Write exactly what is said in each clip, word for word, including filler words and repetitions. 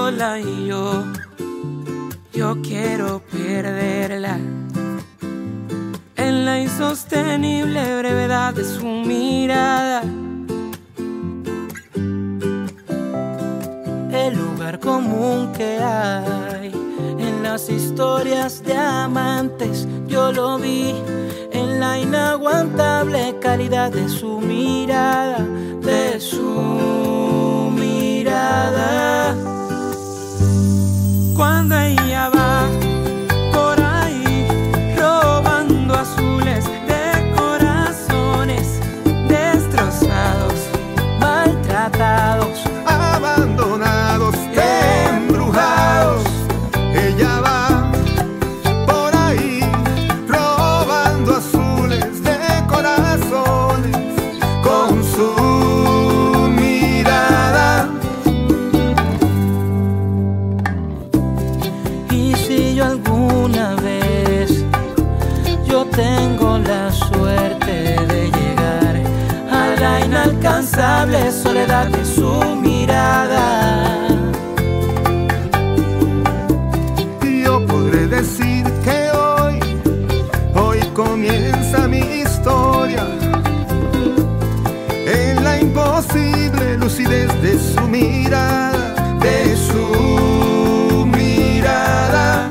sola y yo, yo quiero perderla en la insostenible brevedad de su mirada. El lugar común que hay en las historias de amantes, yo lo vi en la inaguantable calidad de su mirada, de su mirada. Cuando ella va por ahí robando azules de corazones destrozados, maltratados, abandonados, embrujados, ella va por ahí robando azules de corazones con su mirada. Y si yo alguna vez yo tengo la suerte de llegar a la inalcanzable soledad de su mirada, yo podré decir que hoy, hoy comienza mi historia en la imposible lucidez de su mirada, de su mirada.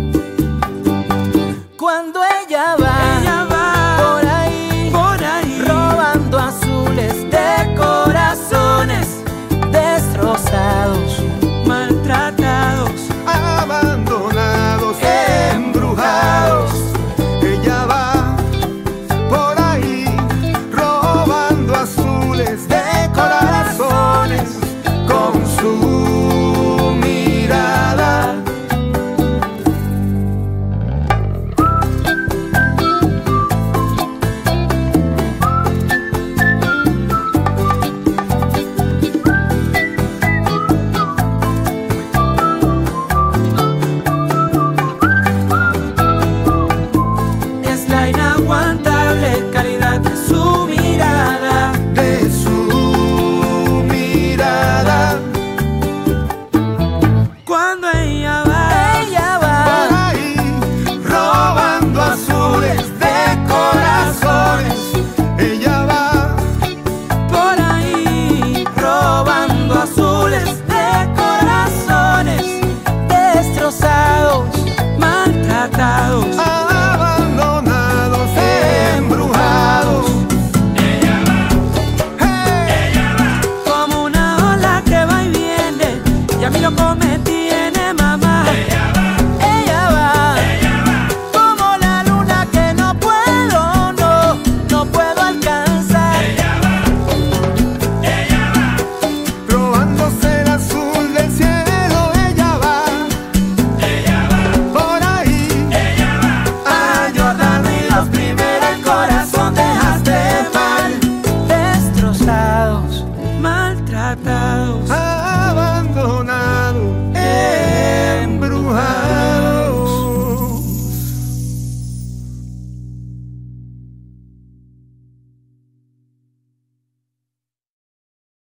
cuando ella va, Ella va por ahí, por ahí robando azules de corazones destrozados, maltratados, abandonados, embrujados, ella va por ahí robando azules de corazones con su mirada. es la inaguantable calidad de su mirada, De su mirada. cuando ella va, ella Por va ahí robando azules de corazones, ella va por ahí robando azules de corazones destrozados, maltratados, abandonados, embrujados. Hey. como una ola que va y viene, y a mí loco me tiene, mamá. Ella va, como la luna que no puedo, no, no puedo alcanzar. Robándose el azul del cielo, ella va, por ahí, A Jordano y los primeros el corazón dejaste mal, destrozados, maltratados.